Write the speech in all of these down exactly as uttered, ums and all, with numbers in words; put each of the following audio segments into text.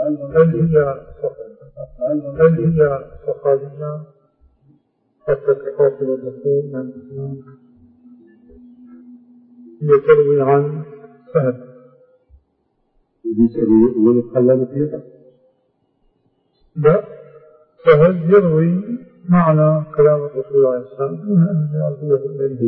هل هي هل هي صحابية حتى تقاتل الرسول من هي تروي عن سهل ويتكلم فيها؟ لا، سهل يروي معنى كلام الرسول عليه السلام دون أن يعرضوه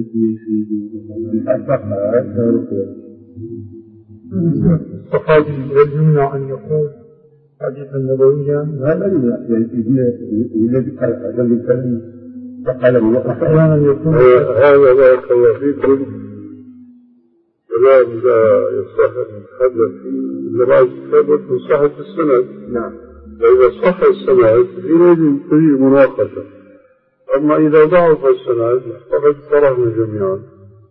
إليه. الصحابي هل يمنع أن يقول حديثا نبويا؟ هذا الذي قال الكلام فقال أحيانا يكون هذا بارك الله فيكم كلام لا يصح الحدث إلا بعد ثبت صحة السند. نعم. فإذا صح السند فيه مناقشة، أما إذا ضعف السند فقد افترقنا جميعا.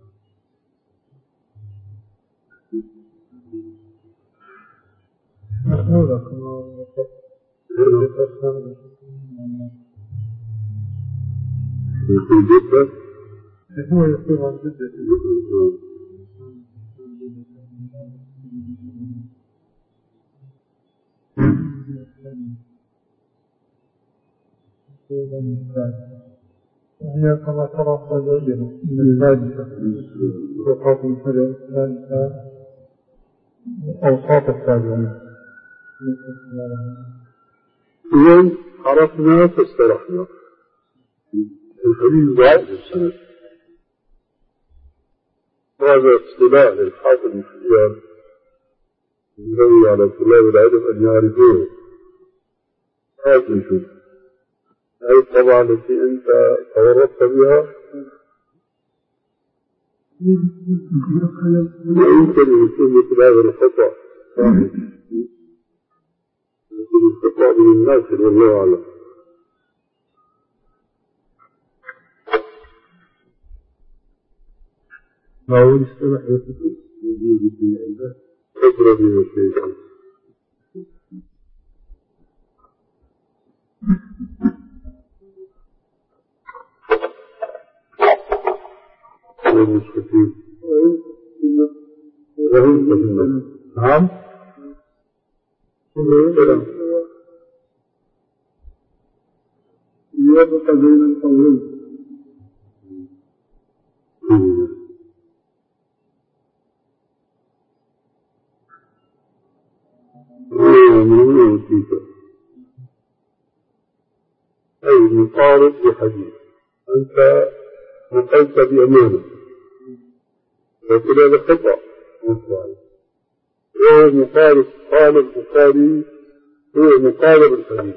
محمودة كما يقول جدا هو يقول عن جدا وهي كما ترى خزائنه من الثالثة وقات الفجر الثالثة أوساط التابعين. إذن عرفنا فاسترحنا الحديث ضعيف السند. هذا اصطلاح للحافظ بن حجر ينبغي على طلاب العلم أن يعرفوه. هات نشوف هذه الطبعة التي أنت تورطت بها لا يمكن أن يكون مثل هذا الخطأ يكون الخطأ من الناس والله أعلم. ما هو الاصطلاح يكون يجب في العباد خبرة بما شيء المستقيم وهم تهمنا. نعم. السلام يبقى بين القولين. أي مقارب بحديث أنت نقلت بأمانة لكن هذا خطأ مطلع. هو مقارب قال البخاري هو مقارب الحديث،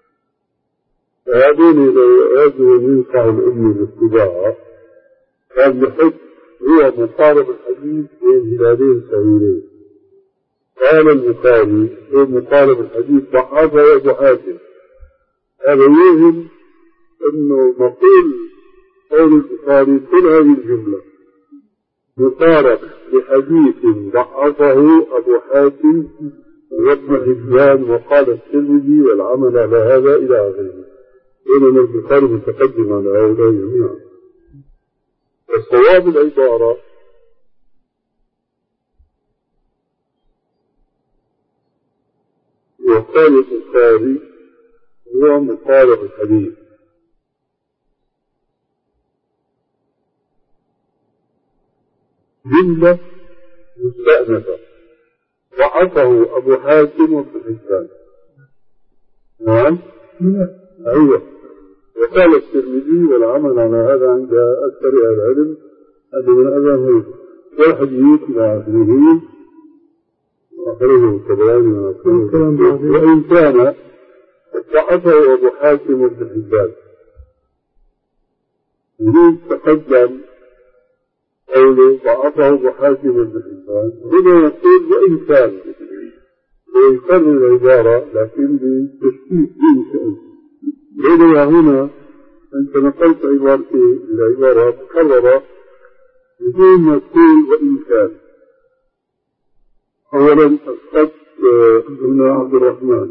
فهذين لو أرادوا أن ينفع الأمة بالاتباع كان بحث هو مقارب الحديث بين هلالين صغيرين. قال البخاري هو مقارب الحديث ضعفه أبو حاتم. هذا يوهم أنه نقول قول البخاري كل هذه الجملة مقارب لحديث ضعفه أبو حاتم وابن حبان وقال الترمذي والعمل على هذا إلى آخره. بينما البخاري متقدم على هؤلاء جميعا. الصواب العبارة وقال البخاري هو مقارب الحديث. جملة مستأنفة ضعفه أبو حاتم وابن حبان. نعم. أيوة. وقال الترمذي والعمل على هذا عند أكثر أهل العلم هذا من أذى والحديث إلى آخره وآخره الطبراني وإن كان ضعفه أبو حاتم وابن حبان. يريد تقدم قوله ضعفه أبو حاتم وابن حبان هنا يقول وإن كان ويكرر العبارة لكن بتشكيك بإنسان. هنا هنا أنت نقلت عبارتي العبارة مكررة بدون ما تقول وإن كان. أولا أسقط ابن عبد الرحمن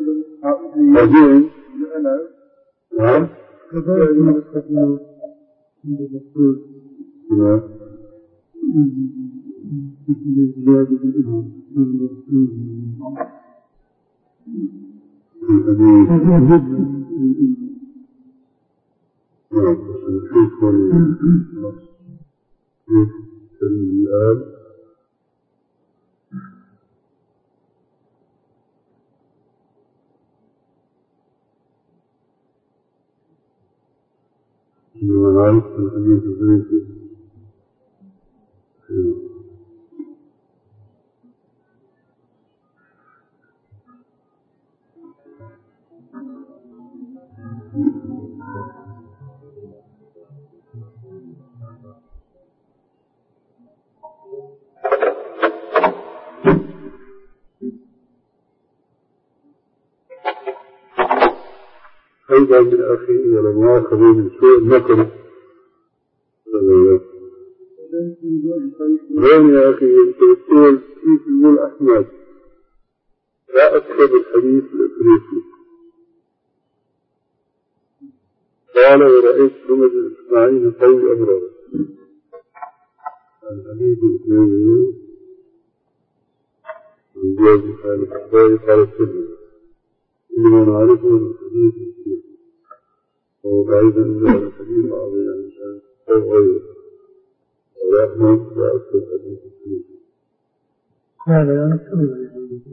بعدين نعم أيضا من أخي ولم يأخذ من سوء النقل وين يا أخي أنت تقول كيف يقول أحمد لا أكتب الحديث الإفريقي قال ورأيت محمد الإسماعيلي قوي أمره الحديث الإفريقي من جواز حال الحباية قال السلم إنما نعرفه من الحديث الإفريقي وأيضا من الحديث العظيم عن أو غيره ورحمة وأكثر الحديث الإفريقي هذا لا نكتب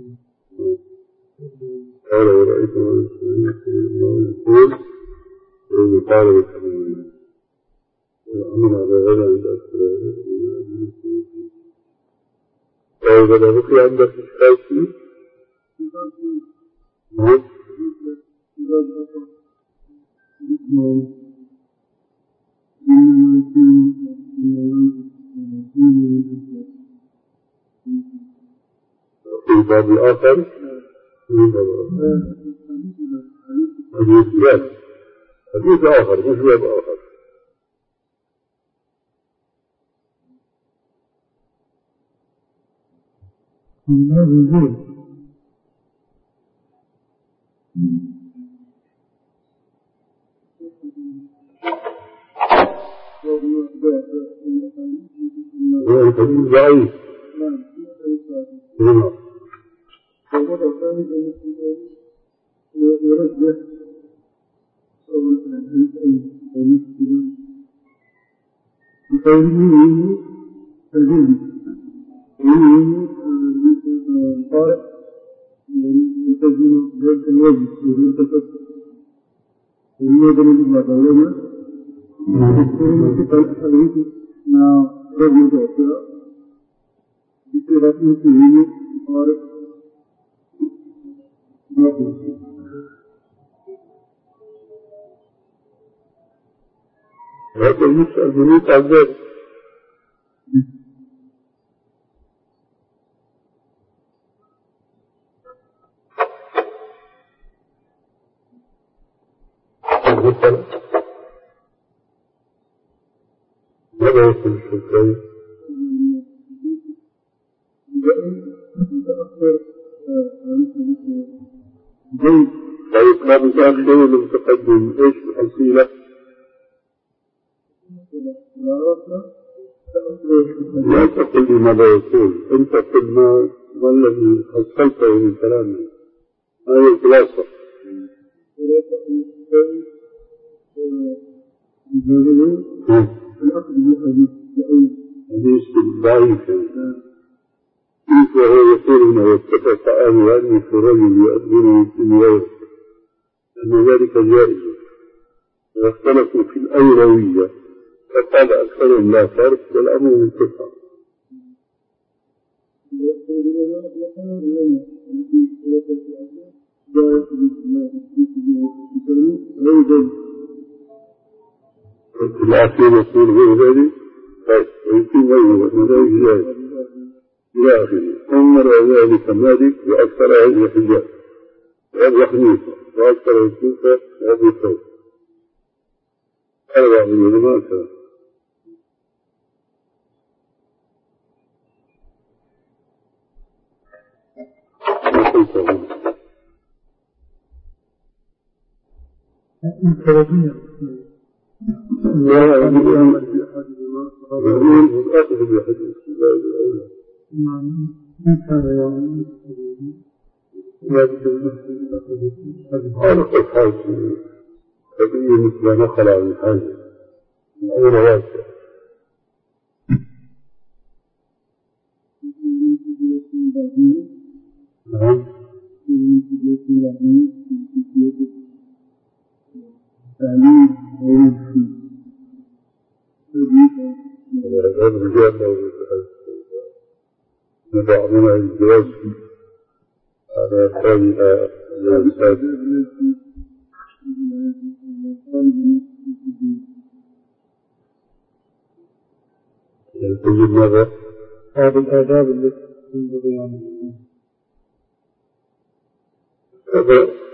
قال ورأيت من الإسماعيلي يقول وإن قال بالحديث والأمر على غير عند أكثر وإذا بقي عندك إشكال فيه نعم في الباب الآخر حديث لا حديث آخر مش باب آخر هو الحديث ضعيف نعم لكن يسأل بنيت عن ذلك ماذا يكون الشركين؟ طيب ما بيكون شيء المتقدم ايش الحصيلة؟ لا تقل لي ماذا يقول انت قل ما ما الذي حصلته من كلامه ما هي الخلاصة حديث ضعيف كيف وهو يقول انه اتفق اهل في رجل يؤذن في غيره ان ذلك جائز واختلفوا في الاولويه فقال أكثرهم لا فرق والأمر منتفع العقيل يقول غير ذلك ويكون غيره وذلك جائز إلى آخره أمر ذلك مالك وأكثر أهل الحجاج وأبو حنيفة وأكثر الكوفة وأبو ثور هذا بعض العلماء كذا انفرادية لا يعمل بأحدهما يقول أخذ بأحدهما نعم ما كان يعمل لا بد هذا الحاج كبير مثل نخل عن الحاج أين واسع نعم بعضنا الجواز على هذه الجوازات ينتج ماذا؟ هذه الآداب التي ينبغي أن